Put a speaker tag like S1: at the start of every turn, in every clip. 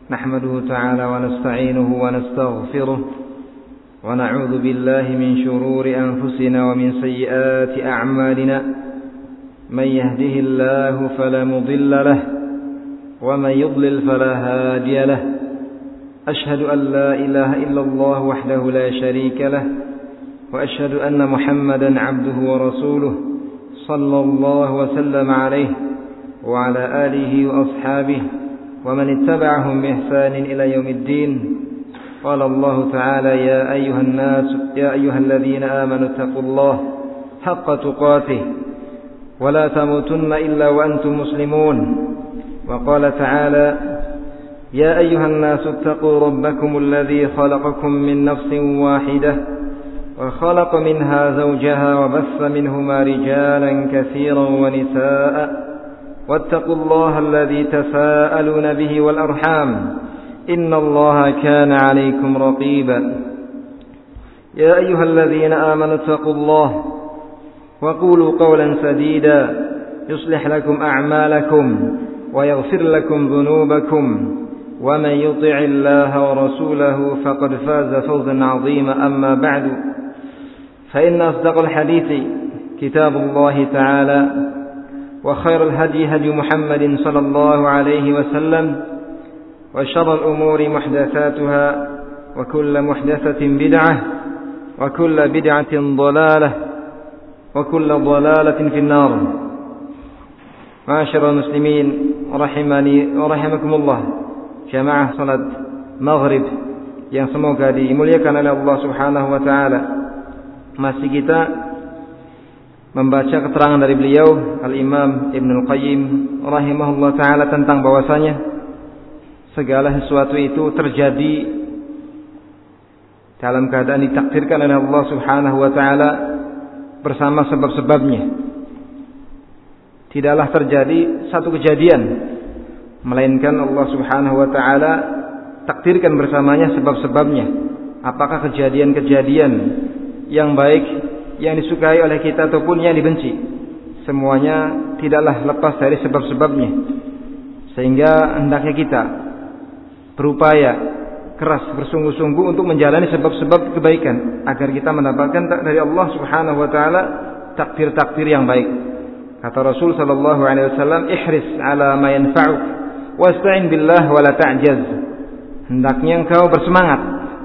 S1: نحمده تعالى ونستعينه ونستغفره ونعوذ بالله من شرور أنفسنا ومن سيئات أعمالنا من يهده الله فلا مضل له ومن يضلل فلا هادي له أشهد أن لا إله إلا الله وحده لا شريك له وأشهد أن محمدا عبده ورسوله صلى الله وسلم عليه وعلى آله وأصحابه ومن اتبعهم بإحسان إلى يوم الدين. قال الله تعالى يا أيها الذين آمنوا اتقوا الله حق تقاته ولا تموتن إلا وأنتم مسلمون. وقال تعالى يا أيها الناس اتقوا ربكم الذي خلقكم من نفس واحدة وخلق منها زوجها وبث منهما رجالا كثيرا ونساء واتقوا الله الذي تساءلون به والأرحام إن الله كان عليكم رقيبا. يا أيها الذين آمنوا اتقوا الله وقولوا قولا سديدا يصلح لكم أعمالكم ويغفر لكم ذنوبكم ومن يطع الله ورسوله فقد فاز فوزا عظيما. أما بعد فإن أصدق الحديث كتاب الله تعالى وخير الهدي هدي محمد صلى الله عليه وسلم وشر الأمور محدثاتها وكل محدثة بدعة وكل بدعة ضلالة وكل ضلالة في النار. معاشر المسلمين rahimani wa rahimakumullah, jamaah salat maghrib yang semoga dimuliakan oleh Allah Subhanahu wa taala. Masih kita membaca keterangan dari beliau Al-Imam Ibnul Qayyim rahimahullah taala tentang bahwasanya segala sesuatu itu terjadi dalam keadaan ditakdirkan oleh Allah Subhanahu wa taala bersama sebab-sebabnya. Tidaklah terjadi satu kejadian melainkan Allah Subhanahu wa taala takdirkan bersamanya sebab-sebabnya. Apakah kejadian-kejadian yang baik yang disukai oleh kita ataupun yang dibenci, semuanya tidaklah lepas dari sebab-sebabnya. Sehingga hendaknya kita berupaya keras, bersungguh-sungguh untuk menjalani sebab-sebab kebaikan agar kita mendapatkan dari Allah Subhanahu wa taala takdir-takdir yang baik. Kata Rasul sallallahu alaihi wasallam, ihris ala ma yanfa'uk wasta'in billah wa la ta'jaz. Hendaknya engkau bersemangat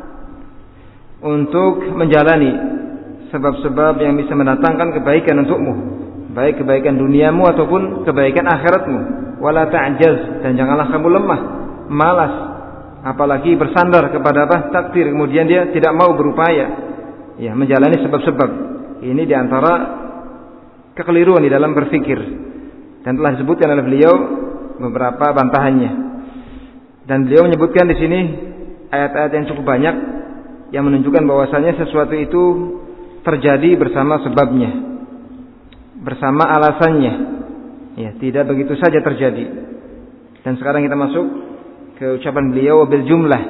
S1: untuk menjalani sebab-sebab yang bisa mendatangkan kebaikan untukmu, baik kebaikan duniamu ataupun kebaikan akhiratmu. Wa la ta'jaz, dan janganlah kamu lemah, malas, apalagi bersandar kepada takdir kemudian dia tidak mau berupaya menjalani sebab-sebab. Ini diantara kekeliruan di dalam berfikir, dan telah disebutkan oleh beliau beberapa bantahannya. Dan beliau menyebutkan di sini ayat-ayat yang cukup banyak yang menunjukkan bahwasanya sesuatu itu terjadi bersama sebabnya, bersama alasannya. Tidak begitu saja terjadi. Dan sekarang kita masuk ke ucapan beliau wabil jumlah.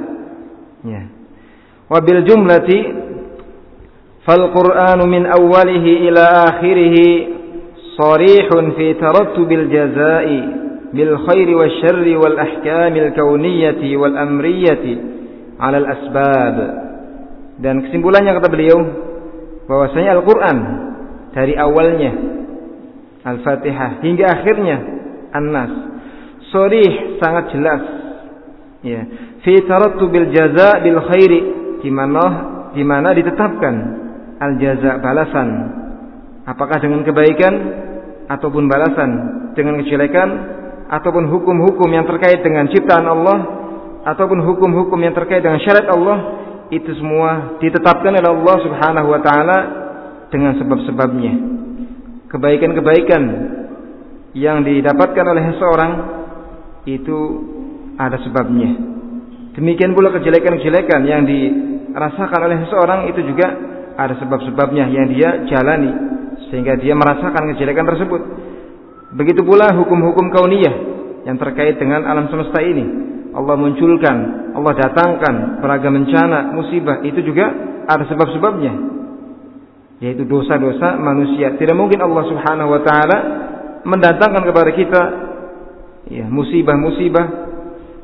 S1: Wabil jumlati fal Qur'anu min awwalihi ila akhirih sarihun fi tarattubil jazaa'i bil khairi wasyarri wal ahkamil kauniyyati wal amriyati 'ala al asbab. Dan kesimpulannya kata beliau bahwasanya Al-Qur'an dari awalnya Al-Fatihah hingga akhirnya An-Nas sharih, sangat jelas fi tarattubil jazaa' bil khairi, di mana ditetapkan al-jaza, balasan, apakah dengan kebaikan ataupun balasan dengan kejelekan, ataupun hukum-hukum yang terkait dengan ciptaan Allah ataupun hukum-hukum yang terkait dengan syariat Allah, itu semua ditetapkan oleh Allah Subhanahu wa taala dengan sebab-sebabnya. Kebaikan-kebaikan yang didapatkan oleh seseorang itu ada sebabnya. Demikian pula kejelekan-kejelekan yang dirasakan oleh seseorang itu juga ada sebab-sebabnya yang dia jalani sehingga dia merasakan kejelekan tersebut. Begitu pula hukum-hukum kauniyah yang terkait dengan alam semesta ini. Allah munculkan, Allah datangkan beragam bencana, musibah, itu juga ada sebab-sebabnya, yaitu dosa-dosa manusia. Tidak mungkin Allah Subhanahu wa taala mendatangkan kepada kita musibah-musibah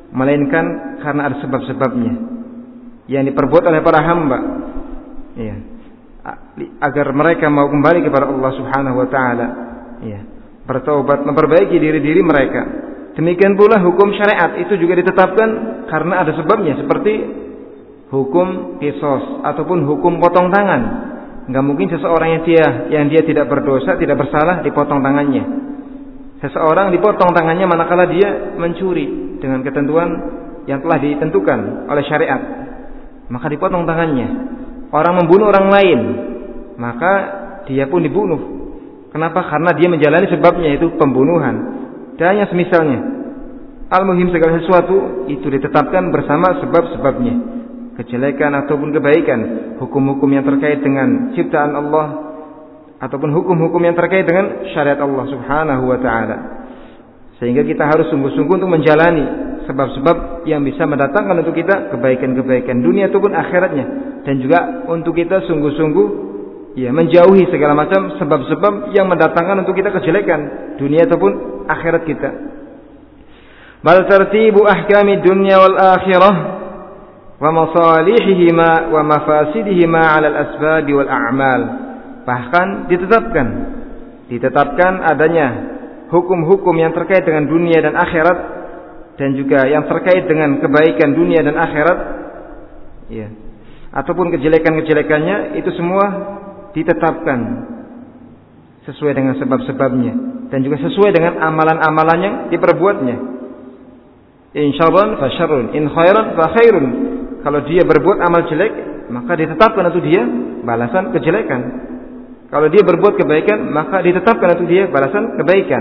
S1: melainkan karena ada sebab-sebabnya yang diperbuat oleh para hamba, ya, agar mereka mau kembali kepada Allah Subhanahu wa taala, ya, bertaubat, memperbaiki diri-diri mereka. Demikian pula hukum syariat itu juga ditetapkan karena ada sebabnya, seperti hukum qisas ataupun hukum potong tangan. Enggak mungkin seseorang yang dia tidak berdosa, tidak bersalah dipotong tangannya. Seseorang dipotong tangannya manakala dia mencuri dengan ketentuan yang telah ditentukan oleh syariat, maka dipotong tangannya. Orang membunuh orang lain, maka dia pun dibunuh. Kenapa? Karena dia menjalani sebabnya, yaitu pembunuhan. Dan hanya semisalnya. Al-muhim, segala sesuatu itu ditetapkan bersama sebab-sebabnya, kejelekan ataupun kebaikan, hukum-hukum yang terkait dengan ciptaan Allah ataupun hukum-hukum yang terkait dengan syariat Allah Subhanahu wa taala. Sehingga kita harus sungguh-sungguh untuk menjalani sebab-sebab yang bisa mendatangkan untuk kita kebaikan-kebaikan dunia ataupun akhiratnya, dan juga untuk kita sungguh-sungguh, ya, menjauhi segala macam sebab-sebab yang mendatangkan untuk kita kejelekan dunia ataupun akhirat kita. Bal tartibu ahkami dunya wal akhirah wa masalihihima wa mafasidihima 'ala al-asbab wal a'mal. Bahkan ditetapkan adanya hukum-hukum yang terkait dengan dunia dan akhirat, dan juga yang terkait dengan kebaikan dunia dan akhirat, ya, ataupun kejelekan-kejelekannya, itu semua ditetapkan sesuai dengan sebab-sebabnya dan juga sesuai dengan amalan-amalan yang diperbuatnya. In syarran fa syarrun, in khairan fa khairun. Kalau dia berbuat amal jelek, maka ditetapkan untuk dia balasan kejelekan. Kalau dia berbuat kebaikan, maka ditetapkan untuk dia balasan kebaikan.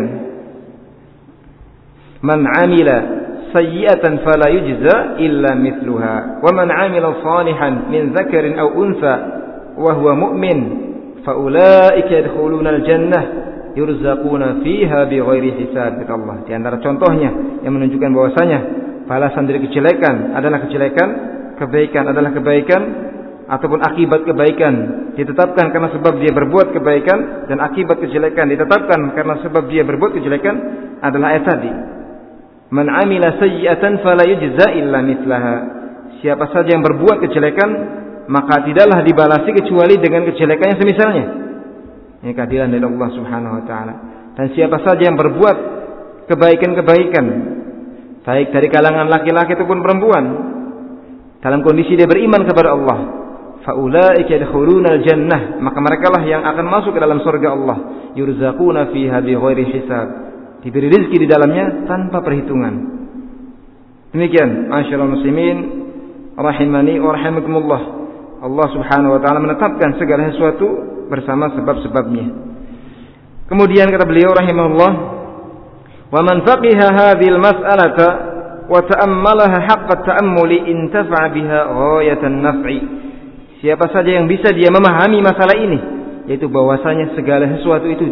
S1: Man 'amila sayyi'atan fala yujza illa mithluha, wa man 'amila salihan min dzakarin aw untha wa huwa mu'min faulaika yadkhuluna al-jannah yurzaquna fiha bighairi hisab. Kata Allah, di antara contohnya yang menunjukkan bahwasanya balasan dari kejelekan adalah kejelekan, kebaikan adalah kebaikan, ataupun akibat kebaikan ditetapkan karena sebab dia berbuat kebaikan, dan akibat kejelekan ditetapkan karena sebab dia berbuat kejelekan, adalah ayat tadi. Man 'amila sayyi'atan fala yujza illa mithlaha. Siapa saja yang berbuat kejelekan, maka tidaklah dibalasi kecuali dengan kejelekan yang semisalnya. Ini keadilan dari Allah Subhanahu wa taala. Dan siapa saja yang berbuat kebaikan-kebaikan, baik dari kalangan laki-laki ataupun perempuan, dalam kondisi dia beriman kepada Allah, faulaika yadkhuluna al-jannah, maka merekalah yang akan masuk ke dalam surga Allah. Yurzaquna fiha bighairi hisab. Diberi rezeki di dalamnya tanpa perhitungan. Demikian, masyaallah muslimin rahimani wa rahimakumullah. Allah Subhanahu wa taala menetapkan segala sesuatu bersama sebab-sebabnya. Kemudian kata beliau rahimahullah, wa man faqiha hadhil mas'alata wa ta'ammalaha haqqa ta'ammuli intafa'a biha ghayatan naf'i. Siapa saja yang bisa dia memahami masalah ini, yaitu bahwasanya segala sesuatu itu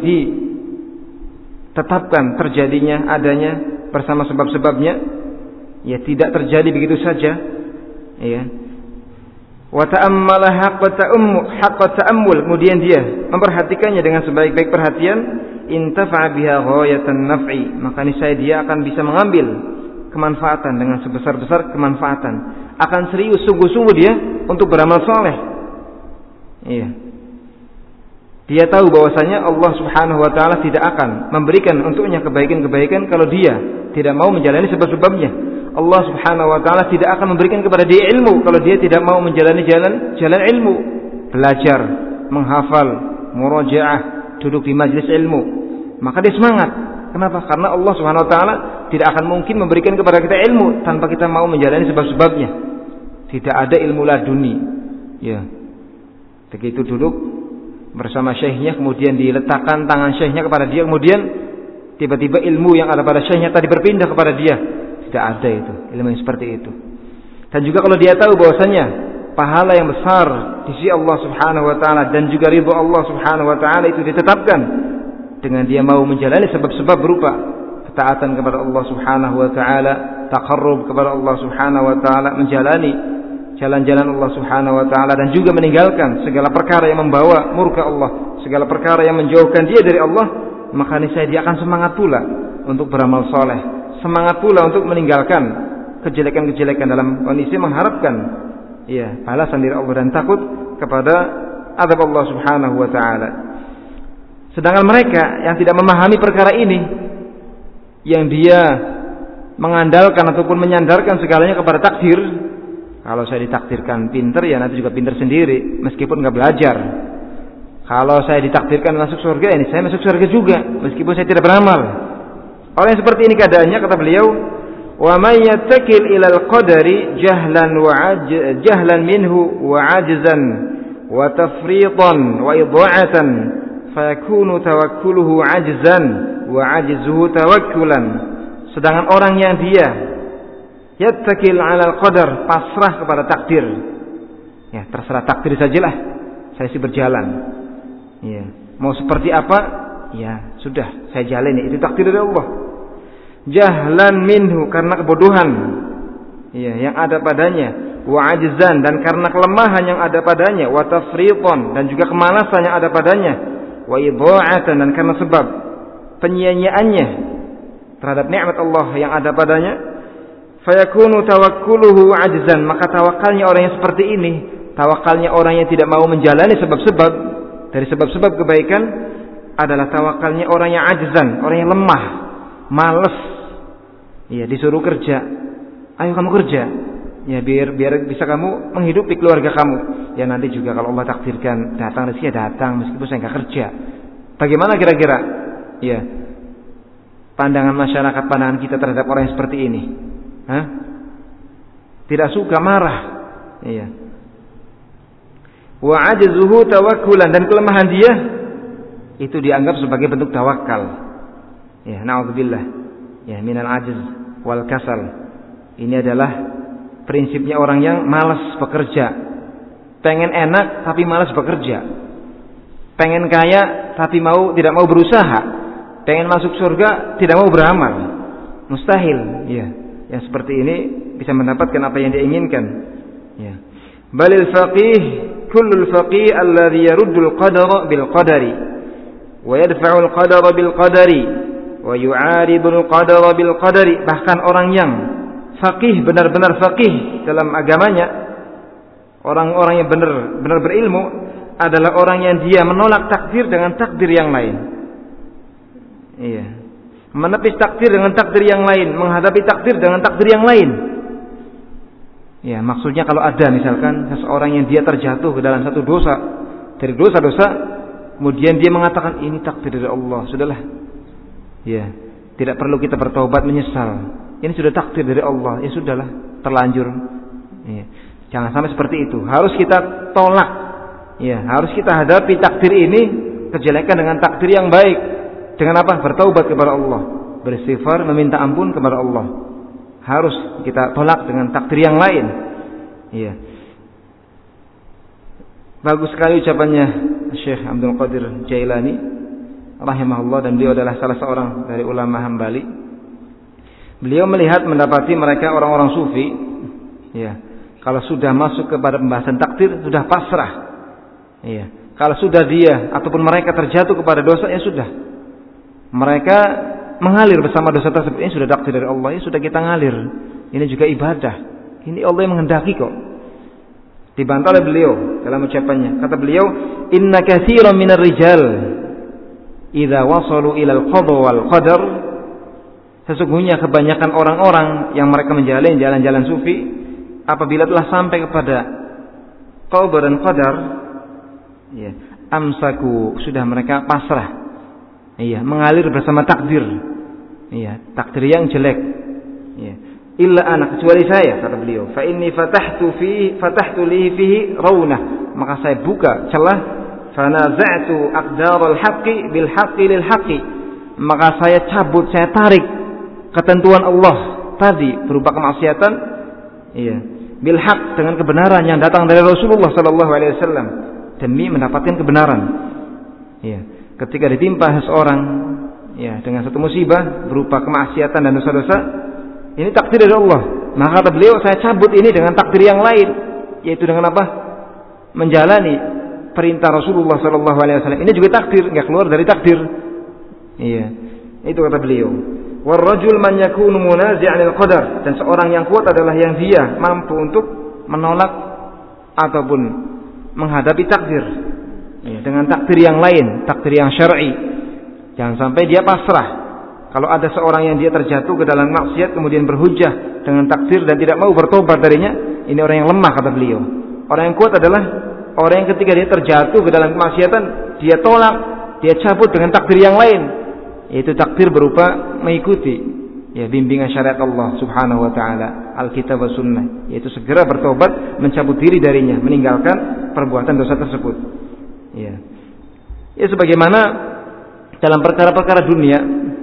S1: ditetapkan terjadinya, adanya bersama sebab-sebabnya, ya, tidak terjadi begitu saja, ya. Wa ta'ammala haqqa ta'ammul, kemudian dia memperhatikannya dengan sebaik-baik perhatian, intafa'a biha ghayatan naf'i, maka niscaya dia akan bisa mengambil kemanfaatan dengan sebesar-besar kemanfaatan, akan serius sungguh-sungguh dia untuk beramal saleh. Iya. Dia tahu bahwasanya Allah Subhanahu wa taala tidak akan memberikan untuknya kebaikan-kebaikan kalau dia tidak mau menjalani sebab-sebabnya. Allah Subhanahu wa taala tidak akan memberikan kepada dia ilmu kalau dia tidak mau menjalani jalan ilmu, belajar, menghafal, murajaah, duduk di majelis ilmu. Maka dia semangat. Kenapa? Karena Allah Subhanahu wa taala tidak akan mungkin memberikan kepada kita ilmu tanpa kita mau menjalani sebab-sebabnya. Tidak ada ilmu laduni. Ya. Begitu duduk bersama syekhnya, kemudian diletakkan tangan syekhnya kepada dia, kemudian tiba-tiba ilmu yang ada pada syekhnya tadi berpindah kepada dia. Tidak ada itu, ilmu yang seperti itu. Dan juga kalau dia tahu bahwasanya pahala yang besar di sisi Allah Subhanahu wa taala dan juga ridha Allah Subhanahu wa taala itu ditetapkan dengan dia mau menjalani sebab-sebab berupa ketaatan kepada Allah Subhanahu wa taala, taqarrub kepada Allah Subhanahu wa taala, menjalani jalan-jalan Allah Subhanahu wa taala, dan juga meninggalkan segala perkara yang membawa murka Allah, segala perkara yang menjauhkan dia dari Allah, maka niscaya dia akan semangat pula untuk beramal saleh, semangat pula untuk meninggalkan kejelekan-kejelekan dalam kondisi mengharapkan balasan dari Allah dan takut kepada azab Allah Subhanahu wa taala. Sedangkan mereka yang tidak memahami perkara ini, yang dia mengandalkan ataupun menyandarkan segalanya kepada takdir. Kalau saya ditakdirkan pinter, ya nanti juga pinter sendiri, meskipun nggak belajar. Kalau saya ditakdirkan masuk surga, ini saya masuk surga juga, meskipun saya tidak beramal. Orang yang seperti ini keadaannya, kata beliau, wa may yattakil ila al-qadari jahlan minhu wa ajzan wa tafritan wa idha'atan fayakunu tawakkuluhu ajzan wa ajzuhu tawakkulan. Sedangkan orang yang dia yattakil 'ala al-qadar, pasrah kepada takdir. Ya, terserah takdir sajalah. Saya sih berjalan. Ya, mau seperti apa? Ya, sudah, saya jalani. Itu takdir dari Allah. Jahlan minhu, karena kebodohan yang ada padanya, wa ajzan, dan karena kelemahan yang ada padanya, wa tafritan, dan juga kemalasan yang ada padanya, wa idha'atan, dan karena sebab penyia-nyiaannya terhadap nikmat Allah yang ada padanya, fayakunu tawakkuluhu ajzan, maka tawakalnya orang yang seperti ini, tawakalnya orang yang tidak mau menjalani sebab-sebab dari sebab-sebab kebaikan, adalah tawakalnya orang yang ajzan, orang yang lemah, malas. Ya, disuruh kerja, ayo kamu kerja, ya biar bisa kamu menghidupi keluarga kamu. Ya nanti juga kalau Allah takdirkan datang rezeki, datang meskipun saya nggak kerja. Bagaimana kira-kira? Ya, pandangan masyarakat, pandangan kita terhadap orang yang seperti ini? Tidak suka, marah. Iya. Wa ajzuhu tawakkulan, dan kelemahan dia itu dianggap sebagai bentuk tawakal. Ya, na'udzubillah. Ya, minal ajz wal kasal. Ini adalah prinsipnya orang yang malas bekerja. Pengen enak tapi malas bekerja. Pengen kaya tapi tidak mau berusaha. Pengen masuk surga tidak mau beramal. Mustahil. Ya. Yang seperti ini bisa mendapatkan apa yang dia inginkan. Ya. Balil faqih, kullul faqih alladhi yaruddul qadara bil qadari wa yadfa'ul qadara bil qadari wa yu'aridul qadara bil qadari. Bahkan orang yang faqih, benar-benar faqih dalam agamanya, orang-orang yang benar-benar berilmu, adalah orang yang dia menolak takdir dengan takdir yang lain. Iya. Menepis takdir dengan takdir yang lain, menghadapi takdir dengan takdir yang lain. Ya, maksudnya kalau ada misalkan seseorang yang dia terjatuh ke dalam satu dosa dari dosa-dosa, kemudian dia mengatakan ini takdir dari Allah, sudahlah. Ya, tidak perlu kita bertaubat menyesal. Ini sudah takdir dari Allah, ya sudahlah, terlanjur. Ya. Jangan sampai seperti itu. Harus kita tolak. Ya, harus kita hadapi takdir ini, kejelekan dengan takdir yang baik. Dengan apa? Bertaubat kepada Allah, beristighfar, meminta ampun kepada Allah. Harus kita tolak dengan takdir yang lain. Ya. Bagus sekali ucapannya Syekh Abdul Qadir Jailani rahimahullah, dan beliau adalah salah seorang dari ulama Hambali. Beliau mendapati mereka orang-orang sufi, ya, kalau sudah masuk kepada pembahasan takdir sudah pasrah. Ya. Kalau sudah dia ataupun mereka terjatuh kepada dosa, ya sudah. Mereka mengalir bersama dosa tersebut. Ini sudah takdir dari Allah, ya sudah kita ngalir. Ini juga ibadah. Ini Allah yang menghendaki kok. Dibantah oleh beliau dalam ucapannya. Kata beliau, "Inna katsiran minar rijal idza wasalu ila al-qada wal qadar." Sesungguhnya kebanyakan orang-orang yang mereka menjalani jalan-jalan sufi, apabila telah sampai kepada qada dan qadar, ya, amsaku, sudah mereka pasrah. Iya, mengalir bersama takdir. Iya, takdir yang jelek. Iya. Illa ana, kecuali saya, kata beliau. Fa inni fatahtu li fihi raunah. Maka saya buka celah, fanaza'tu aqdaral haqqi bil haqqi lil haqqi. Maka saya cabut, saya tarik ketentuan Allah tadi berupa kemaksiatan, iya, bil haqq, dengan kebenaran yang datang dari Rasulullah sallallahu alaihi wasallam, demi mendapatkan kebenaran. Iya. Ketika ditimpa seseorang, ya, dengan satu musibah berupa kemaksiatan dan dosa-dosa, ini takdir dari Allah. Maka kata beliau, saya cabut ini dengan takdir yang lain, yaitu dengan apa? Menjalani perintah Rasulullah SAW. Ini juga takdir, nggak keluar dari takdir. Iya, itu kata beliau. Warrajul man yakunu munazi'an al-qadar, dan seorang yang kuat adalah yang dia mampu untuk menolak ataupun menghadapi takdir dengan takdir yang lain, takdir yang syar'i. Jangan sampai dia pasrah. Kalau ada seorang yang dia terjatuh ke dalam maksiat kemudian berhujjah dengan takdir dan tidak mau bertobat darinya, ini orang yang lemah kata beliau. Orang yang kuat adalah orang yang ketika dia terjatuh ke dalam kemaksiatan, dia tolak, dia cabut dengan takdir yang lain. Yaitu takdir berupa mengikuti bimbingan syariat Allah Subhanahu wa taala, Alkitab wa Sunnah, yaitu segera bertobat, mencabut diri darinya, meninggalkan perbuatan dosa tersebut. Ya sebagaimana dalam perkara-perkara dunia,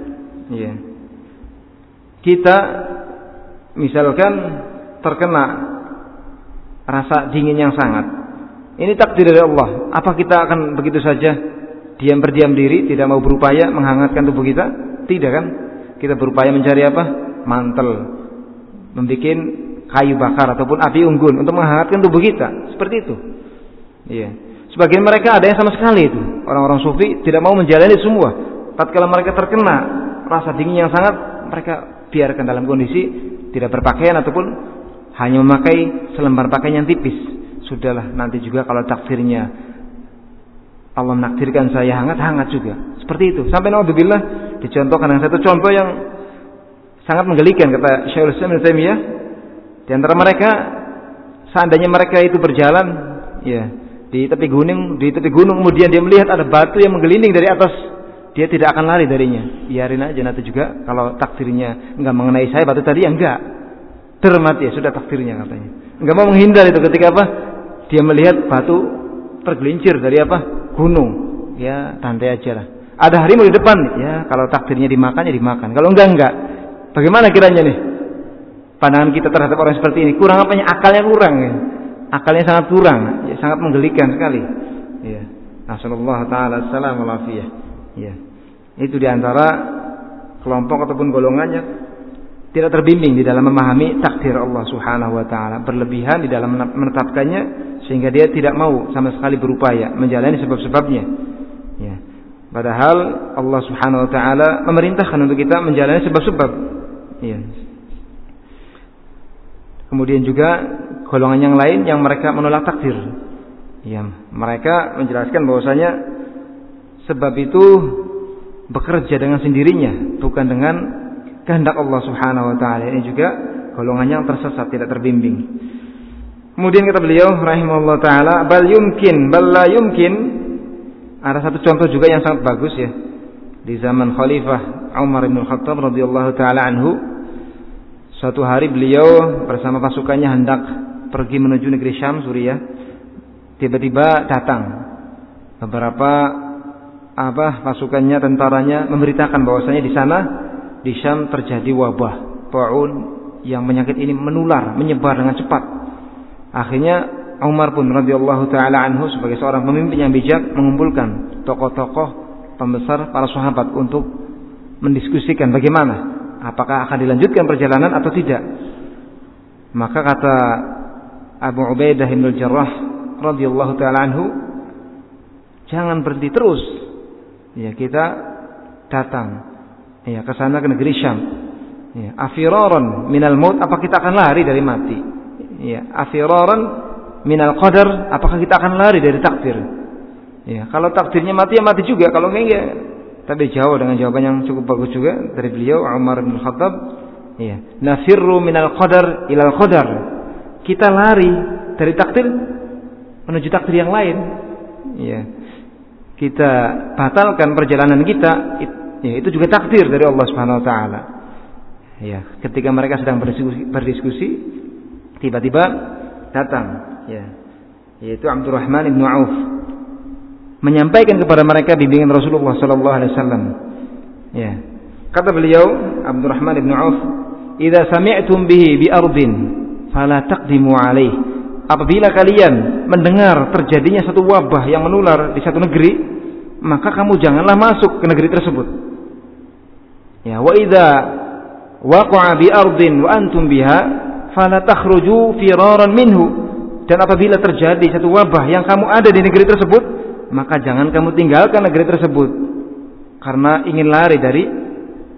S1: kita misalkan terkena rasa dingin yang sangat. Ini takdir dari Allah. Apa kita akan begitu saja berdiam diri, tidak mau berupaya menghangatkan tubuh kita? Tidak kan? Kita berupaya mencari apa? Mantel, membuat kayu bakar ataupun api unggun untuk menghangatkan tubuh kita. Seperti itu. Sebagian mereka ada yang sama sekali itu. Orang-orang sufi tidak mau menjalani semua. Tatkala mereka terkena rasa dingin yang sangat, mereka biarkan dalam kondisi tidak berpakaian ataupun hanya memakai selembar pakaian yang tipis. Sudahlah, nanti juga kalau takdirnya Allah menakdirkan saya hangat juga. Seperti itu. Sampai naudzubillah dicontohkan dengan satu contoh yang sangat menggelikan kata Syekhul Islam Ibnu Taimiyah. Di antara mereka, seandainya mereka itu berjalan di tepi gunung kemudian dia melihat ada batu yang menggelinding dari atas, dia tidak akan lari darinya. Biarin aja, nanti juga kalau takdirnya enggak mengenai saya batu tadi, enggak. Termati, sudah takdirnya katanya. Enggak mau menghindar itu ketika apa? Dia melihat batu tergelincir dari apa? Gunung. Santai aja lah. Ada harimau di depan. Kalau takdirnya dimakan ya dimakan. Kalau enggak. Bagaimana kiranya nih pandangan kita terhadap orang seperti ini? Kurang apanya? Akalnya kurang. Akalnya sangat kurang. Sangat menggelikan sekali. Nasallallahu taala assalam wal afiyah. Itu diantara kelompok ataupun golongannya tidak terbimbing di dalam memahami takdir Allah Subhanahu wa taala, berlebihan di dalam menetapkannya sehingga dia tidak mau sama sekali berupaya menjalani sebab-sebabnya. Padahal Allah Subhanahu wa taala memerintahkan untuk kita menjalani sebab-sebab. Kemudian juga golongan yang lain yang mereka menolak takdir. Mereka menjelaskan bahwasanya sebab itu bekerja dengan sendirinya, bukan dengan kehendak Allah Subhanahu wa taala. Ini juga golongan yang tersesat, tidak terbimbing. Kemudian kata beliau rahimahullah taala, bal la yumkin. Ada satu contoh juga yang sangat bagus di zaman Khalifah Umar bin Khattab radhiyallahu taala anhu. Suatu hari beliau bersama pasukannya hendak pergi menuju negeri Syam, Suriah. Tiba-tiba datang beberapa pasukannya, tentaranya memberitakan bahwasanya di sana di Syam terjadi wabah taun yang penyakit ini menular, menyebar dengan cepat. Akhirnya Umar pun radhiyallahu taala anhu sebagai seorang pemimpin yang bijak mengumpulkan tokoh-tokoh pembesar para sahabat untuk mendiskusikan bagaimana, apakah akan dilanjutkan perjalanan atau tidak. Maka kata Abu Ubaidah bin Al-Jarrah radhiyallahu taala anhu, jangan berhenti terus. Kita datang ke sana, ke negeri Syam. Afiraran minal maut, apa kita akan lari dari mati? Afiraran minal qadar, apakah kita akan lari dari takdir? Kalau takdirnya mati ya mati juga, kalau enggak. Tapi jauh dengan jawaban yang cukup bagus juga dari beliau Umar bin Khattab. Nafirru minal qadar ilal qadar. Kita lari dari takdir menuju takdir yang lain. Kita batalkan perjalanan kita, itu juga takdir dari Allah Subhanahu wa taala. Ketika mereka sedang berdiskusi, tiba-tiba datang yaitu Abdurrahman bin Auf menyampaikan kepada mereka bimbingan Rasulullah sallallahu alaihi wasallam. Kata beliau Abdurrahman bin Auf, "Idza sami'tum bihi bi ardin fala taqdimu alaih." Apabila kalian mendengar terjadinya satu wabah yang menular di satu negeri, maka kamu janganlah masuk ke negeri tersebut. Wa idza waqa'a bi ardin wa antum biha fala takhruju firaran minhu. Dan apabila terjadi satu wabah yang kamu ada di negeri tersebut, maka jangan kamu tinggalkan negeri tersebut karena ingin lari dari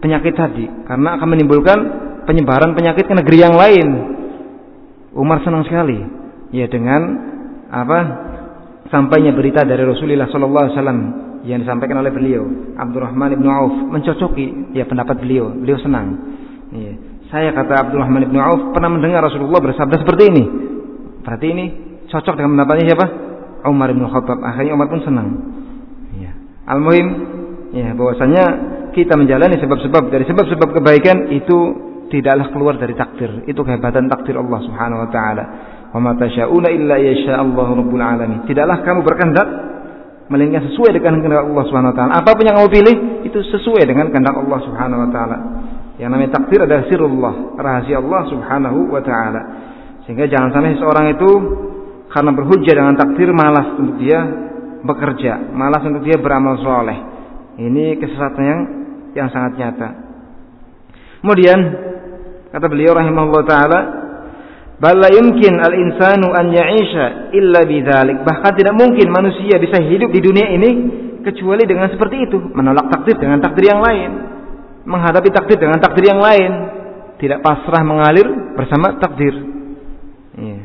S1: penyakit tadi, karena akan menimbulkan penyebaran penyakit ke negeri yang lain. Umar senang sekali ya dengan sampainya berita dari Rasulullah sallallahu alaihi wasallam yang disampaikan oleh beliau. Abdurrahman ibn Auf mencocoki ya pendapat beliau. Beliau senang. Ya. Saya, kata Abdurrahman ibn Auf, pernah mendengar Rasulullah bersabda seperti ini. Berarti ini cocok dengan pendapatnya siapa? Umar bin Khattab. Akhirnya Umar pun senang. Ya. Al-muhim ya bahwasanya kita menjalani sebab-sebab dari sebab-sebab kebaikan itu tidaklah keluar dari takdir. Itu kehebatan takdir Allah Subhanahu wa taala. Wa ma tasyauna illa yasha Allahu rabbul alamin. Tidaklah kamu berkehendak melainkan sesuai dengan kehendak Allah Subhanahu wa taala. Apapun yang kamu pilih itu sesuai dengan kehendak Allah Subhanahu wa taala. Yang namanya takdir adalah sirrullah, rahasia Allah Subhanahu wa taala. Sehingga jangan sampai seorang itu karena berhujjah dengan takdir malas untuk dia bekerja, malas untuk dia beramal saleh. Ini kesesatan yang sangat nyata. Kemudian kata beliau rahimahullah taala, bal la yumkin al-insanu an ya'isha illa bidzalik. Bahkan tidak mungkin manusia bisa hidup di dunia ini kecuali dengan seperti itu, menolak takdir dengan takdir yang lain, menghadapi takdir dengan takdir yang lain, tidak pasrah mengalir bersama takdir. Ya.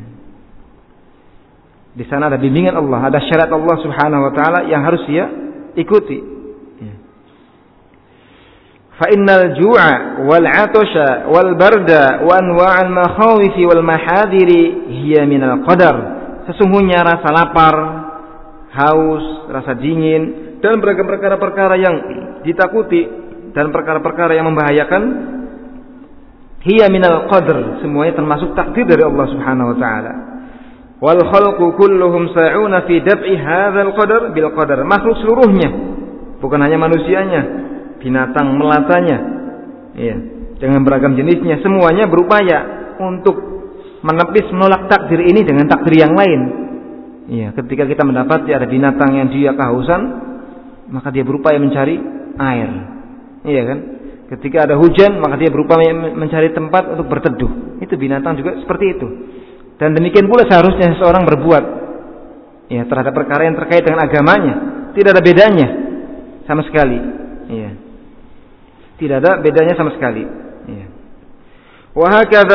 S1: Di sana ada bimbingan Allah, ada syariat Allah Subhanahu wa taala yang harus dia ikuti. Fa innal ju'a wal 'atasha wal barda wa anwa'al makhawif wal mahadiri hiya minal qadar. Sesungguhnya rasa lapar, haus, rasa dingin dan beragam perkara-perkara yang ditakuti dan perkara-perkara yang membahayakan hiya minal qadar, semuanya termasuk takdir dari Allah Subhanahu wa taala. Wal khalqu kulluhum sa'una fi dab'i hadzal qadar bil qadar. Makhluk seluruhnya, bukan hanya manusianya, binatang melatanya, ya, dengan beragam jenisnya, semuanya berupaya untuk menepis menolak takdir ini dengan takdir yang lain. Ya, ketika kita mendapati ada binatang yang dia kehausan, maka dia berupaya mencari air. Iya kan? Ketika ada hujan, maka dia berupaya mencari tempat untuk berteduh. Itu binatang juga seperti itu. Dan demikian pula seharusnya seseorang berbuat ya terhadap perkara yang terkait dengan agamanya. Tidak ada bedanya sama sekali. Iya. Tidak ada bedanya sama sekali. Iya. Wa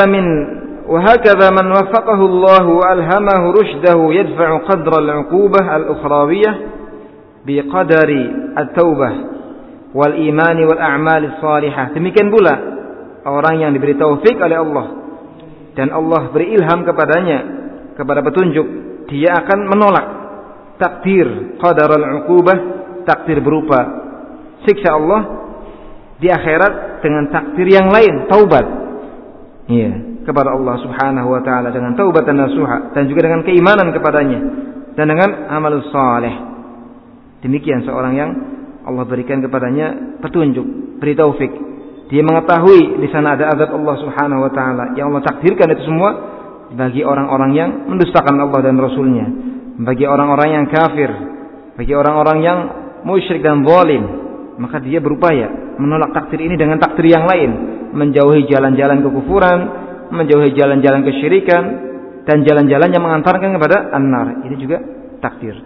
S1: hakadha man waffaqahu Allah wa alhamahu rushdahu yadfa'u qadra al-'uqubah al-ukhrawiyah bi qadari at-taubah wal iman wal a'mal as-salihah. Demikian pula orang yang diberi taufik oleh Allah dan Allah beri ilham kepadanya kepada petunjuk, dia akan menolak takdir qadar al-'uqubah, takdir berupa siksa Allah di akhirat dengan takdir yang lain, taubat. Iya, kepada Allah Subhanahu wa taala dengan taubat dan nasuha dan juga dengan keimanan kepadanya dan dengan amal saleh. Demikian seorang yang Allah berikan kepadanya petunjuk, beri taufik. Dia mengetahui di sana ada azab Allah Subhanahu wa taala yang Allah takdirkan itu semua bagi orang-orang yang mendustakan Allah dan Rasulnya, bagi orang-orang yang kafir, bagi orang-orang yang musyrik dan zalim. Maka dia berupaya menolak takdir ini dengan takdir yang lain, menjauhi jalan-jalan kekufuran, menjauhi jalan-jalan kesyirikan dan jalan-jalan yang mengantarkan kepada an-nar. Ini juga takdir.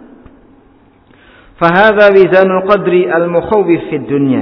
S1: Fahadha wizanul qadri al-mukhawwif fid dunya.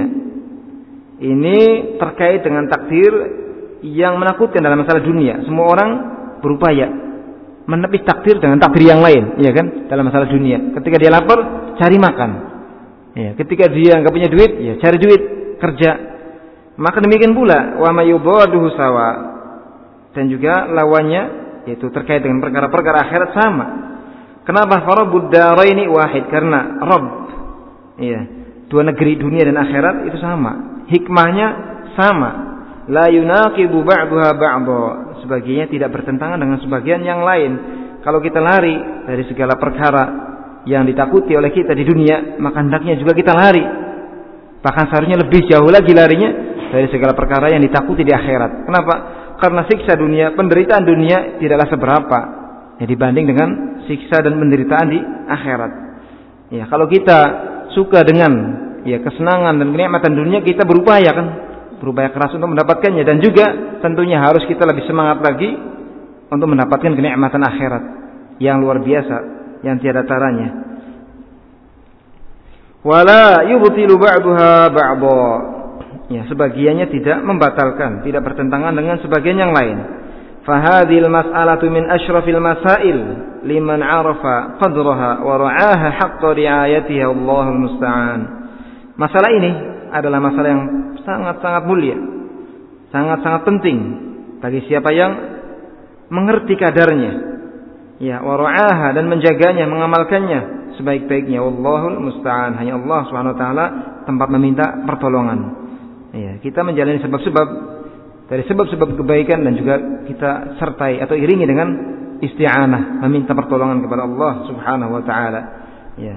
S1: Ini terkait dengan takdir yang menakutkan dalam masalah dunia. Semua orang berupaya menepis takdir dengan takdir yang lain, ya kan? Dalam masalah dunia. Ketika dia lapar, cari makan. Ya, ketika dia enggak punya duit, ya cari duit, kerja. Maka demikian pula wa mayubaduhu sawa. Dan juga lawannya yaitu terkait dengan perkara-perkara akhirat sama. Kenapa? Farabbud daraini wahid, karena Rabb, ya, dua negeri dunia dan akhirat itu sama. Hikmahnya sama. La yunaqibu ba'daha ba'dha. Sebagiannya tidak bertentangan dengan sebagian yang lain. Kalau kita lari dari segala perkara yang ditakuti oleh kita di dunia, maka hendaknya juga kita lari. Bahkan seharusnya lebih jauh lagi larinya dari segala perkara yang ditakuti di akhirat. Kenapa? Karena siksa dunia, penderitaan dunia tidaklah seberapa ya dibanding dengan siksa dan penderitaan di akhirat. Ya, kalau kita suka dengan ya kesenangan dan kenikmatan dunia, kita berupaya keras untuk mendapatkannya, dan juga tentunya harus kita lebih semangat lagi untuk mendapatkan kenikmatan akhirat yang luar biasa, yang tiada taranya. Wala yubtilu ba'daha ba'dha. Ya, sebagiannya tidak membatalkan, tidak bertentangan dengan sebagian yang lain. Fahadhil mas'alatu min asyrafil masail liman 'arafa qadraha wa ra'aha haqqa ri'ayatiha, Allahul musta'an. Masalah ini adalah masalah yang sangat-sangat mulia, sangat-sangat penting bagi siapa yang mengerti kadarnya. Ya, wa ra'aha, dan menjaganya, mengamalkannya sebaik-baiknya. Wallahul musta'an. Hanya Allah Subhanahu wa taala tempat meminta pertolongan. Ya, kita menjalani sebab-sebab dari sebab-sebab kebaikan dan juga kita sertai atau iringi dengan isti'anah, meminta pertolongan kepada Allah Subhanahu wa taala. Ya.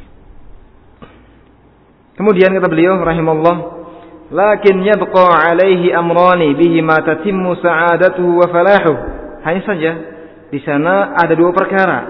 S1: Kemudian kata beliau rahimahullah, lakin yabqa alaihi amrani bihima tatimmu sa'adatuhu wa falahuh. Hanya saja di sana ada dua perkara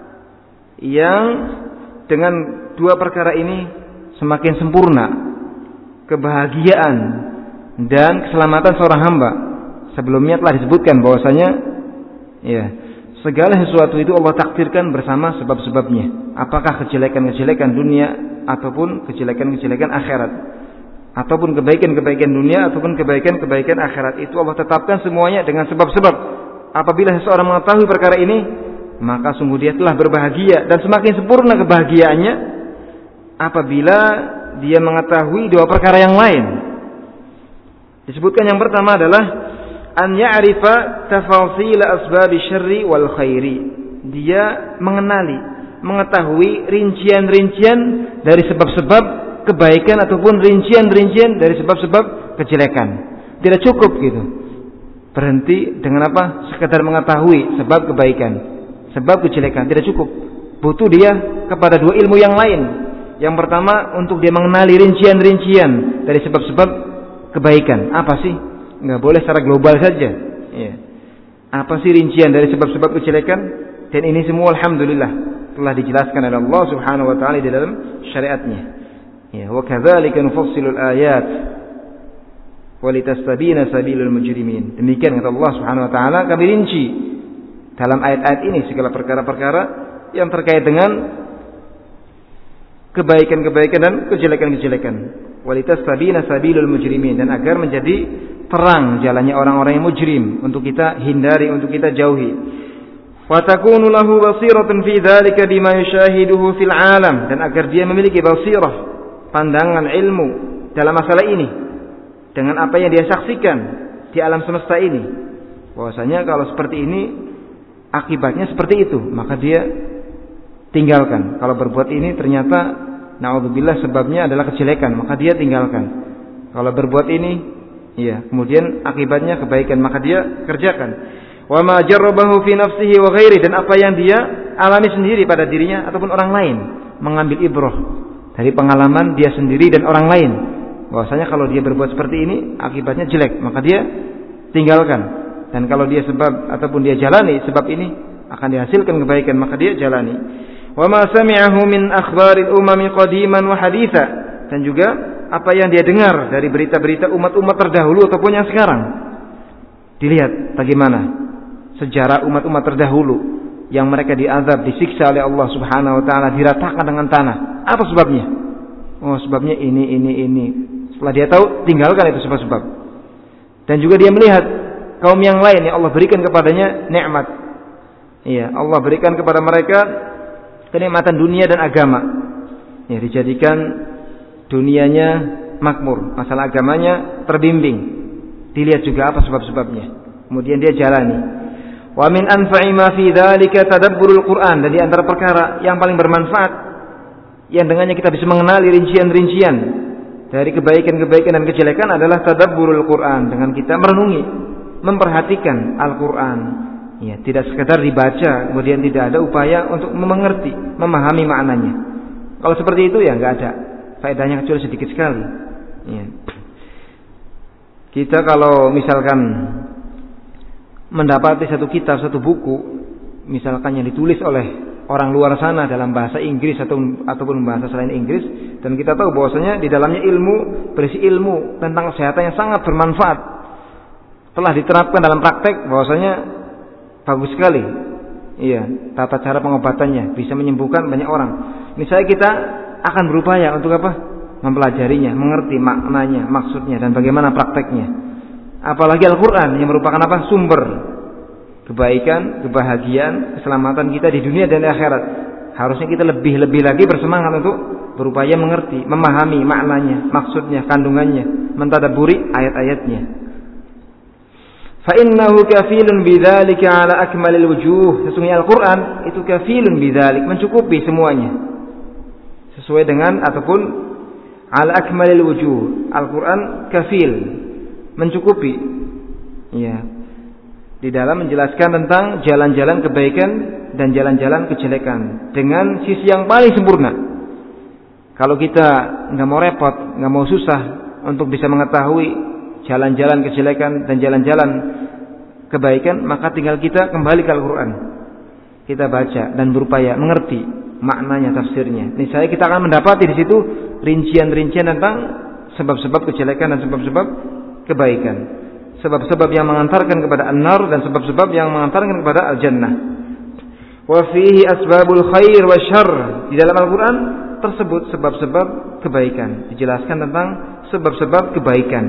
S1: yang dengan dua perkara ini semakin sempurna kebahagiaan dan keselamatan seorang hamba. Sebelumnya telah disebutkan bahwasanya ya, segala sesuatu itu Allah takdirkan bersama sebab-sebabnya. Apakah kejelekan-kejelekan dunia ataupun kejelekan-kejelekan akhirat, ataupun kebaikan-kebaikan dunia ataupun kebaikan-kebaikan akhirat, itu Allah tetapkan semuanya dengan sebab-sebab. Apabila seseorang mengetahui perkara ini, maka sungguh dia telah berbahagia, dan semakin sempurna kebahagiaannya apabila dia mengetahui dua perkara yang lain. Disebutkan yang pertama adalah an ya'rifa tafasil asbab syarri wal khairi. Dia mengetahui rincian-rincian dari sebab-sebab kebaikan ataupun rincian-rincian dari sebab-sebab kejelekan. Tidak cukup gitu. Berhenti dengan apa? Sekedar mengetahui sebab kebaikan, sebab kejelekan, tidak cukup. Butuh dia kepada dua ilmu yang lain. Yang pertama, untuk dia mengenali rincian-rincian dari sebab-sebab kebaikan. Apa sih? Enggak boleh secara global saja. Ya. Apa sih rincian dari sebab-sebab kejelekan? Dan ini semua alhamdulillah telah dijelaskan oleh Allah Subhanahu wa taala di dalam syariatnya. Ya, wa kadzalika nufassilul ayat wa litastabina sabilul mujrimin. Demikian kata Allah Subhanahu wa taala, kami rinci dalam ayat-ayat ini segala perkara-perkara yang terkait dengan kebaikan-kebaikan dan kejelekan-kejelekan. Walitastabina sabilul mujrimin, dan agar menjadi terang jalannya orang-orang yang mujrim, untuk kita hindari, untuk kita jauhi. Wa takunu lahu basiratun fi dzalika bima yushahiduhu fil alam, dan agar dia memiliki basirah, pandangan ilmu dalam masalah ini dengan apa yang dia saksikan di alam semesta ini. Bahwasanya kalau seperti ini akibatnya seperti itu, maka dia tinggalkan. Kalau berbuat ini ternyata naudzubillah sebabnya adalah kejelekan, maka dia tinggalkan. Kalau berbuat ini, ya, kemudian akibatnya kebaikan, maka dia kerjakan. Wa ma jarrabahu fi nafsihi wa ghairi, dan apa yang dia alami sendiri pada dirinya ataupun orang lain, mengambil ibrah dari pengalaman dia sendiri dan orang lain. Bahwasanya kalau dia berbuat seperti ini akibatnya jelek, maka dia tinggalkan. Dan kalau dia sebab ataupun dia jalani sebab ini akan dihasilkan kebaikan, maka dia jalani. Wa ma sami'ahu min akhbaril umami qadiman wa haditha, dan juga apa yang dia dengar dari berita-berita umat-umat terdahulu ataupun yang sekarang. Dilihat bagaimana sejarah umat-umat terdahulu yang mereka diazab, disiksa oleh Allah Subhanahu wa taala, diratakan dengan tanah. Apa sebabnya? Oh, sebabnya ini. Setelah dia tahu, tinggalkan itu sebab-sebab. Dan juga dia melihat kaum yang lain yang Allah berikan kepadanya nikmat. Iya, Allah berikan kepada mereka kenikmatan dunia dan agama. Ya, dijadikan dunianya makmur, masalah agamanya terbimbing. Dilihat juga apa sebab-sebabnya. Kemudian dia jalani. Wa min anfa'i ma fi dzalika tadabburul Qur'an, dan di antara perkara yang paling bermanfaat yang dengannya kita bisa mengenali rincian-rincian dari kebaikan-kebaikan dan kejelekan adalah tadabburul Qur'an, dengan kita merenungi, memperhatikan Al-Qur'an. Ya, tidak sekedar dibaca kemudian tidak ada upaya untuk mengerti, memahami maknanya. Kalau seperti itu ya enggak ada faedahnya kecuali sedikit sekali. Ya. Kita kalau misalkan mendapati satu kitab, satu buku, misalkan yang ditulis oleh orang luar sana dalam bahasa Inggris ataupun bahasa selain Inggris, dan kita tahu bahwasanya di dalamnya berisi ilmu tentang kesehatan yang sangat bermanfaat, telah diterapkan dalam praktek, bahwasanya bagus sekali. Iya, tata cara pengobatannya bisa menyembuhkan banyak orang. Misalnya kita akan berupaya untuk apa? mempelajarinya, mengerti maknanya, maksudnya dan bagaimana prakteknya. Apalagi Al-Qur'an yang merupakan apa? Sumber kebaikan, kebahagiaan, keselamatan kita di dunia dan di akhirat. Harusnya kita lebih lagi bersemangat untuk berupaya mengerti, memahami maknanya, maksudnya, kandungannya, mentadabburi ayat-ayatnya. Fa innahu kafilun bidzalika ala akmalil wujuh. Sesungguhnya Al-Qur'an itu kafilun bidzalik, mencukupi semuanya. Sesuai dengan ataupun ala akmalil wujuh. Al-Qur'an kafil, mencukupi. Ya. Di dalam menjelaskan tentang jalan-jalan kebaikan dan jalan-jalan kejelekan dengan sisi yang paling sempurna. Kalau kita nggak mau repot, nggak mau susah untuk bisa mengetahui jalan-jalan kejelekan dan jalan-jalan kebaikan, maka tinggal kita kembali ke Al-Quran. Kita baca dan berupaya mengerti maknanya, tafsirnya. Niscaya kita akan mendapati di situ rincian-rincian tentang sebab-sebab kejelekan dan sebab-sebab kebaikan. Sebab-sebab yang mengantarkan kepada an-nar dan sebab-sebab yang mengantarkan kepada al-jannah. Wa fihi asbabul khair wa syarr. Di dalam Al-Quran tersebut sebab-sebab kebaikan. Dijelaskan tentang sebab-sebab kebaikan.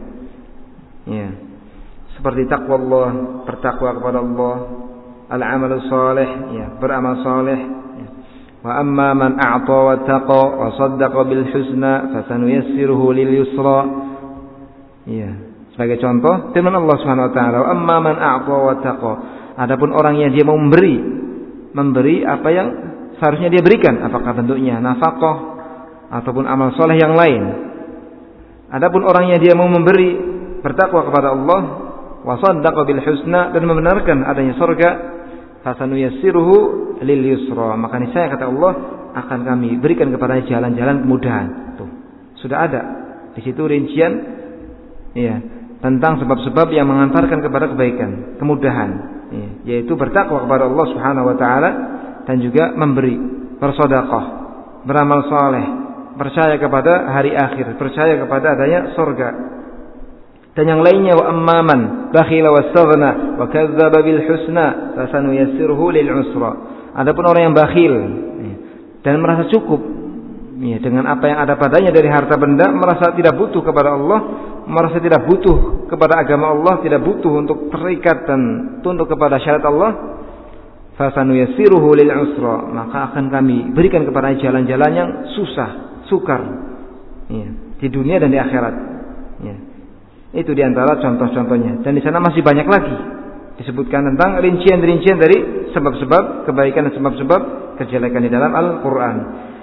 S1: Ya. Seperti taqwa Allah, bertakwa kepada Allah, al-amalus salih, ya, beramal saleh. Ya. Wa amma man a'ta wa taqa wa saddaqa bil husna fasanuyassiruhu lil yusra. Ya. Sebagai contoh, firman Allah Subhanahu wa taala, "Wa amma man a'ta wa taqa." Adapun orang yang dia mau memberi apa yang seharusnya dia berikan, apakah bentuknya nafkah ataupun amal soleh yang lain. Adapun orang yang dia mau memberi, bertakwa kepada Allah, wa saddaqa bil husna, dan membenarkan adanya surga, fasanuyassiruhu lil yusra. Maka niscaya kata Allah akan kami berikan kepada jalan-jalan kemudahan. Tuh, sudah ada di situ rincian, ya, tentang sebab-sebab yang mengantarkan kepada kebaikan, kemudahan, ya, yaitu bertakwa kepada Allah Subhanahu wa taala dan juga memberi, bersedekah, beramal saleh, percaya kepada hari akhir, percaya kepada adanya surga. Dan yang lainnya, wa amman bakhila wastaghna wa kadzdzaba bil husna fasanuyassiruhu lil usra. Adapun orang yang bakhil, ya, dan merasa cukup, ya, dengan apa yang ada padanya dari harta benda, merasa tidak butuh kepada Allah, merasa tidak butuh kepada agama Allah, tidak butuh untuk terikat dan tunduk kepada syariat Allah, fasanuyassiruhu lil usra, maka akan kami berikan kepada jalan-jalan yang susah, sukar, ya, di dunia dan di akhirat. Ya. Itu diantara contoh-contohnya. Dan di sana masih banyak lagi disebutkan tentang rincian-rincian dari sebab-sebab kebaikan dan sebab-sebab kejelekan di dalam Al-Quran.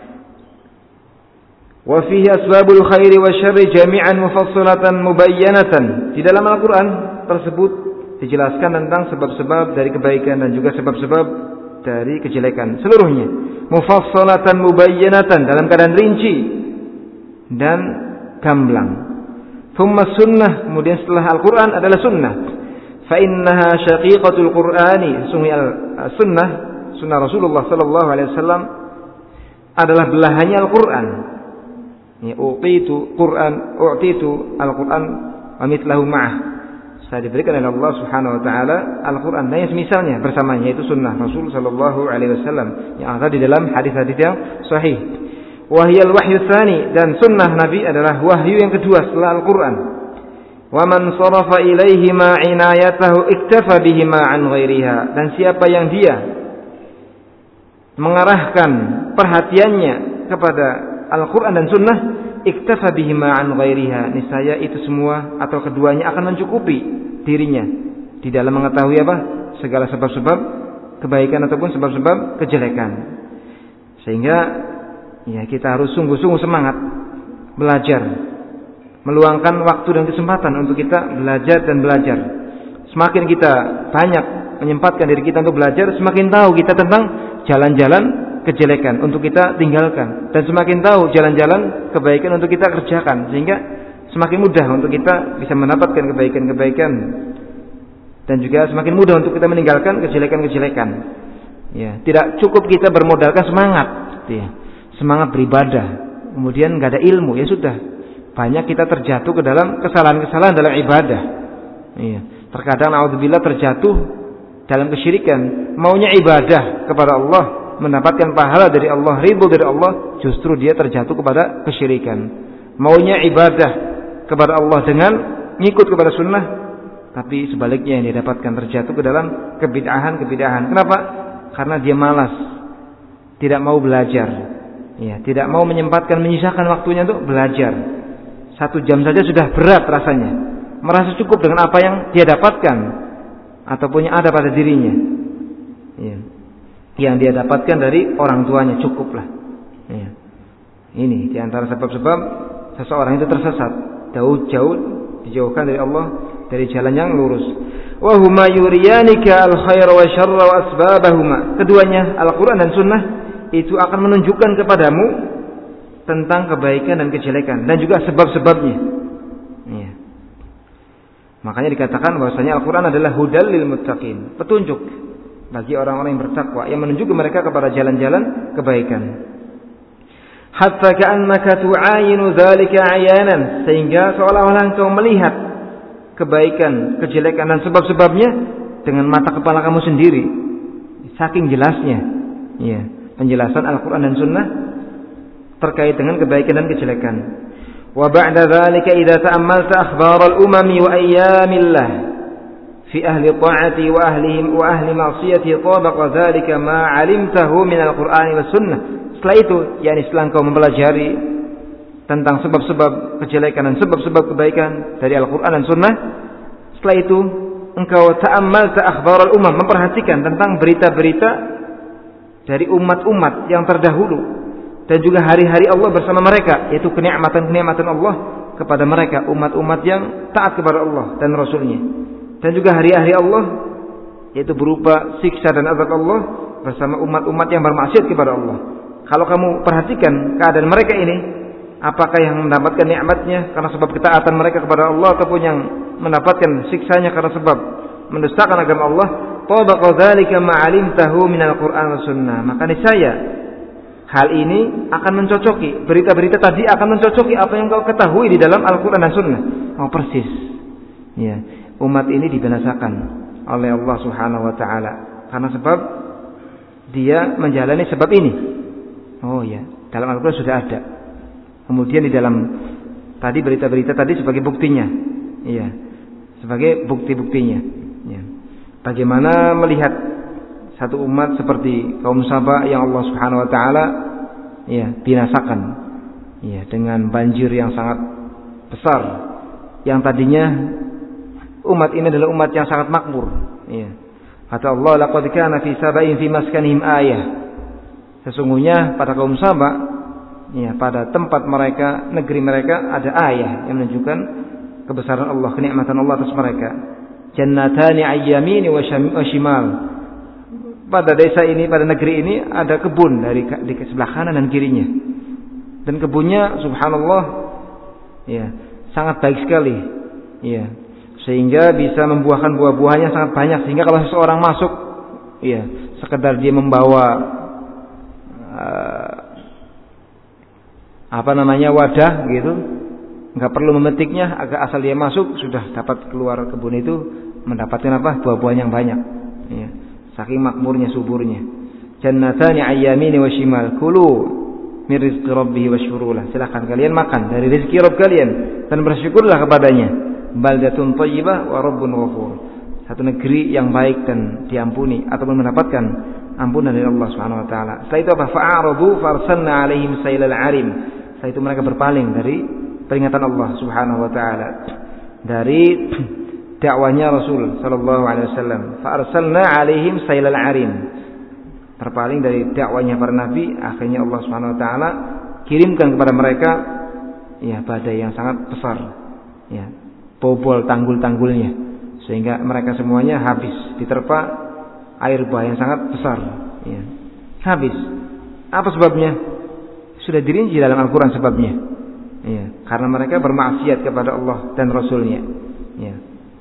S1: Wa fihi asbabul khairi wa syarri jami'an mufassalatan mubayyanatan. Di dalam Al-Quran tersebut dijelaskan tentang sebab-sebab dari kebaikan dan juga sebab-sebab dari kejelekan seluruhnya. Mufassalatan mubayyanatan, dalam keadaan rinci dan gamblang. Thumma sunnah, kemudian setelah Al-Quran adalah sunnah. Fa innaha syaqiqatul Qur'ani. Sunnah Rasulullah sallallahu alaihi wasallam adalah belahannya Al-Quran. Ya, u'titu Al-Quran wa mithlahu ma'ah. Saya diberikan oleh Allah Subhanahu wa taala Al-Quran dan yang semisalnya bersamanya, yaitu sunnah Rasul sallallahu alaihi wasallam yang ada di dalam hadis-hadis yang sahih. Wahyal wahyu tsani, dan sunnah Nabi adalah wahyu yang kedua setelah Al-Quran. Wa man sarafa ilaihi ma inayatahu iktafa bihi ma an ghairiha, dan siapa yang dia mengarahkan perhatiannya kepada Al-Quran dan sunnah, iktafa bihi ma an ghairiha, niscaya itu semua atau keduanya akan mencukupi dirinya di dalam mengetahui apa? Segala sebab-sebab kebaikan ataupun sebab-sebab kejelekan. Sehingga ya, kita harus sungguh-sungguh semangat belajar, meluangkan waktu dan kesempatan untuk kita belajar dan belajar. Semakin kita banyak menyempatkan diri kita untuk belajar, semakin tahu kita tentang jalan-jalan kejelekan untuk kita tinggalkan, dan semakin tahu jalan-jalan kebaikan untuk kita kerjakan, sehingga semakin mudah untuk kita bisa mendapatkan kebaikan-kebaikan, dan juga semakin mudah untuk kita meninggalkan kejelekan-kejelekan. Ya, tidak cukup kita bermodalkan semangat, ya, semangat beribadah, kemudian nggak ada ilmu, ya sudah, banyak kita terjatuh ke dalam kesalahan-kesalahan dalam ibadah. Iya. Terkadang naudzubillah terjatuh dalam kesyirikan, maunya ibadah kepada Allah, mendapatkan pahala dari Allah, ridho dari Allah, justru dia terjatuh kepada kesyirikan. Maunya ibadah kepada Allah dengan ngikut kepada sunnah, tapi sebaliknya yang dia dapatkan terjatuh ke dalam kebid'ahan. Kenapa? Karena dia malas, tidak mau belajar, ya, tidak mau menyisakan waktunya untuk belajar. 1 jam saja sudah berat rasanya, merasa cukup dengan apa yang dia dapatkan ataupun yang ada pada dirinya, ya, yang dia dapatkan dari orang tuanya, cukuplah, ya. Ini diantara sebab-sebab seseorang itu tersesat, jauh dijauhkan dari Allah, dari jalan yang lurus. Wa huma yuriyanika al-khaira wa syarra wa asbabahuma. Keduanya, Al-Qur'an dan Sunnah, itu akan menunjukkan kepadamu tentang kebaikan dan kejelekan dan juga sebab-sebabnya. Ya. Makanya dikatakan bahwasanya Al-Qur'an adalah hudal lil muttaqin, petunjuk bagi orang-orang yang bertakwa, yang menunjukkan mereka kepada jalan-jalan kebaikan. Hatta ka'annaka tu'ayinu dzalika 'ayanan, sehingga seolah-olah engkau melihat kebaikan, kejelekan dan sebab-sebabnya dengan mata kepala kamu sendiri. Saking jelasnya, ya, penjelasan Al-Qur'an dan Sunnah terkait dengan kebaikan dan kejelekan. Wa ba'da dzalika idza ta'ammalta akhbar al-umami wa ayyamillah fi ahli ta'ati wa ahli ma'siyati tabaqa dzalika ma 'alimtahu min al-Qur'ani was Sunnah. Setelah itu, yakni setelah engkau mempelajari tentang sebab-sebab kejelekan dan sebab-sebab kebaikan dari Al-Qur'an dan Sunnah, setelah itu engkau ta'ammalta akhbar al-umam, memperhatikan tentang berita-berita dari umat-umat yang terdahulu dan juga hari-hari Allah bersama mereka, yaitu kenikmatan-kenikmatan Allah kepada mereka, umat-umat yang taat kepada Allah dan Rasulnya, dan juga hari-hari Allah, yaitu berupa siksa dan azab Allah bersama umat-umat yang bermaksiat kepada Allah. Kalau kamu perhatikan keadaan mereka ini, apakah yang mendapatkan nikmatnya karena sebab ketaatan mereka kepada Allah, ataupun yang mendapatkan siksanya karena sebab mendustakan agama Allah, tabaqa dzalika ma 'alimtahu minal Qur'an was Sunnah. Maka niscaya hal ini akan mencocoki, berita-berita tadi akan mencocoki apa yang kau ketahui di dalam Al-Qur'an dan Sunnah. Oh, persis. Ya, umat ini dibinasakan oleh Allah Subhanahu wa taala karena sebab dia menjalani sebab ini. Oh ya, dalam Al-Qur'an sudah ada. Kemudian di dalam tadi berita-berita tadi sebagai buktinya. Iya, sebagai bukti-buktinya. Ya. Bagaimana melihat satu umat seperti kaum Saba yang Allah Subhanahu wa taala ya binasakan ya dengan banjir yang sangat besar, yang tadinya umat ini adalah umat yang sangat makmur, ya. Kata Allah, laqad kana fi sab'in fi maskanihim ayah. Sesungguhnya pada kaum Saba, ya, pada tempat mereka, negeri mereka ada ayah yang menunjukkan kebesaran Allah, kenikmatan Allah atas mereka. Jannatani ayyamini wa shimal. Pada desa ini, pada negeri ini ada kebun di sebelah kanan dan kirinya. Dan kebunnya subhanallah ya, sangat baik sekali. Ya, sehingga bisa membuahkan buah-buahnya sangat banyak, sehingga kalau seseorang masuk ya, sekedar dia membawa wadah gitu, nggak perlu memetiknya, asal dia masuk sudah dapat keluar kebun itu, mendapatkan buah-buah yang banyak ya. Saking makmurnya, suburnya. Jannatani ayyamini wa shimal, kulu min rizqi rabbihi washkurulah. Silakan kalian makan dari rezeki Rabb kalian dan bersyukurlah kepadanya. Baldatun thayyibah wa rabbun ghafur. Satu negeri yang baik dan diampuni ataupun mendapatkan ampunan dari Allah Subhanahu wa taala. Setelah itu fa'aradu farsalna 'alaihim sailal 'arim. Setelah itu mereka berpaling dari peringatan Allah Subhanahu wa taala, dari dakwahnya Rasul sallallahu alaihi wasallam. Fa arsalna 'alaihim sailal 'arim. Terpaling dari dakwahnya para nabi, akhirnya Allah Subhanahu wa taala kirimkan kepada mereka ya badai yang sangat besar. Ya, bobol tanggul-tanggulnya sehingga mereka semuanya habis diterpa air bah yang sangat besar. Ya. Habis. Apa sebabnya? Sudah dirinci dalam Al-Qur'an sebabnya. Ya, karena mereka bermaksiat kepada Allah dan Rasulnya. Ya.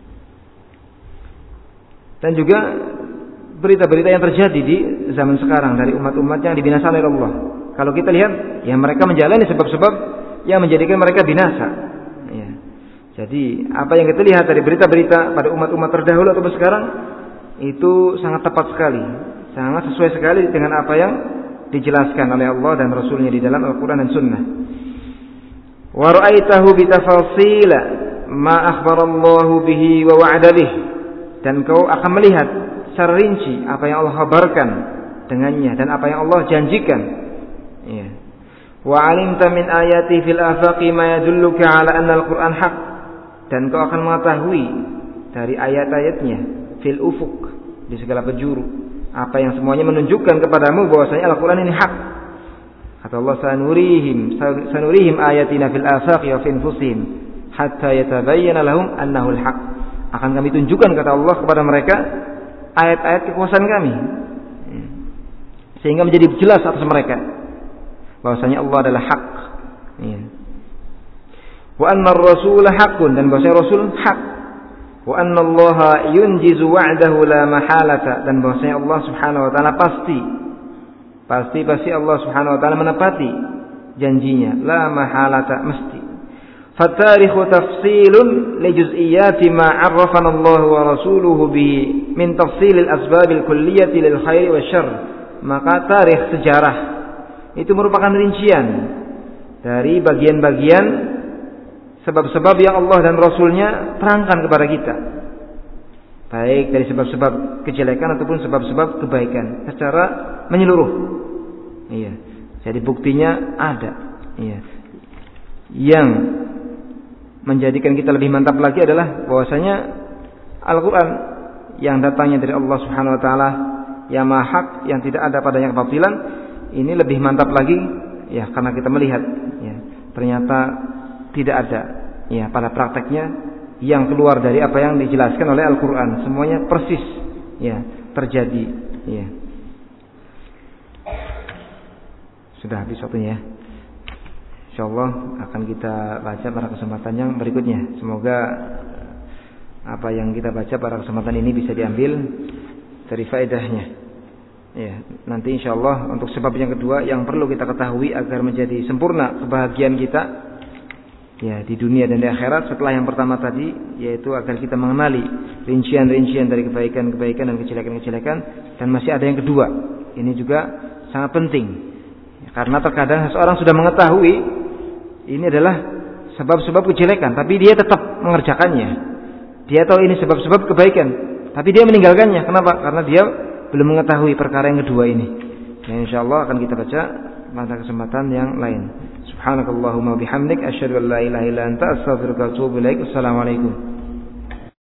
S1: Dan juga berita-berita yang terjadi di zaman sekarang dari umat-umat yang dibinasakan oleh Allah. Kalau kita lihat, ya mereka menjalani sebab-sebab yang menjadikan mereka binasa. Ya. Jadi apa yang kita lihat dari berita-berita pada umat-umat terdahulu atau sekarang itu sangat tepat sekali. sangat sesuai sekali dengan apa yang dijelaskan oleh Allah dan Rasulnya di dalam Al-Quran dan Sunnah. Wa ra'aitahu bitafasila ma akhbarallahu bihi wa wa'ada bih, dan kau akan melihat secara rinci apa yang Allah kabarkan dengannya dan apa yang Allah janjikan. Ya. Wa 'alimta min ayati fil afaqi ma yadulluka 'ala anna al-Qur'an haq, dan kau akan mengetahui dari ayat-ayatnya fil ufuq, di segala penjuru, apa yang semuanya menunjukkan kepadamu bahwasanya Al-Qur'an ini hak. Kata Allah, sanurihim ayatina fil afaqi wa fi anfusihim hatta yatabayyana lahum annahu al-haq. Akan kami tunjukkan, kata Allah, kepada mereka ayat-ayat kekuasaan kami, sehingga menjadi jelas atas mereka bahwasanya Allah adalah hak. Wa anna ar-rasul haqqun, dan bahwasanya Rasul hak. Wa anna Allah yunjizu wa'dahu la mahalata, dan bahwasanya Allah Subhanahu wa taala pasti Allah Subhanahu wa taala menepati janjinya, la mahalata, mesti. Fatarikhu tafsilun li juz'iyyati ma 'arrafana Allah wa rasuluhu bi min tafsilil asbabil kulliyati lil khairi wasyarr. Maka tarikh, sejarah, itu merupakan rincian dari bagian-bagian sebab-sebab yang Allah dan Rasulnya terangkan kepada kita, baik dari sebab-sebab kejelekan ataupun sebab-sebab kebaikan secara menyeluruh. Iya. Jadi buktinya ada. Iya. Yang menjadikan kita lebih mantap lagi adalah bahwasanya Al-Quran yang datangnya dari Allah Subhanahu Wa Taala, yang maha hak, yang tidak ada padanya kebatilan, ini lebih mantap lagi, ya, karena kita melihat, ya, ternyata tidak ada, ya, pada prakteknya yang keluar dari apa yang dijelaskan oleh Al-Quran. Semuanya persis, ya, terjadi. Ya. Sudah habis waktunya. InsyaAllah akan kita baca pada kesempatan yang berikutnya. Semoga apa yang kita baca pada kesempatan ini bisa diambil dari faedahnya. Ya, nanti insyaallah untuk sebab yang kedua yang perlu kita ketahui agar menjadi sempurna kebahagiaan kita, ya, di dunia dan di akhirat, setelah yang pertama tadi, yaitu agar kita mengenali rincian-rincian dari kebaikan-kebaikan dan kejelekan-kejelekan, dan masih ada yang kedua. Ini juga sangat penting, ya, karena terkadang seseorang sudah mengetahui ini adalah sebab-sebab kejelekan, tapi dia tetap mengerjakannya. Dia tahu ini sebab-sebab kebaikan, tapi dia meninggalkannya. Kenapa? Karena dia belum mengetahui perkara yang kedua ini. Ya, insyaallah akan kita baca pada kesempatan yang lain. Subhanakallahumma bihamdik asyhadu an la ilaha illa anta astaghfiruka wa atubu ilaik. Assalamualaikum.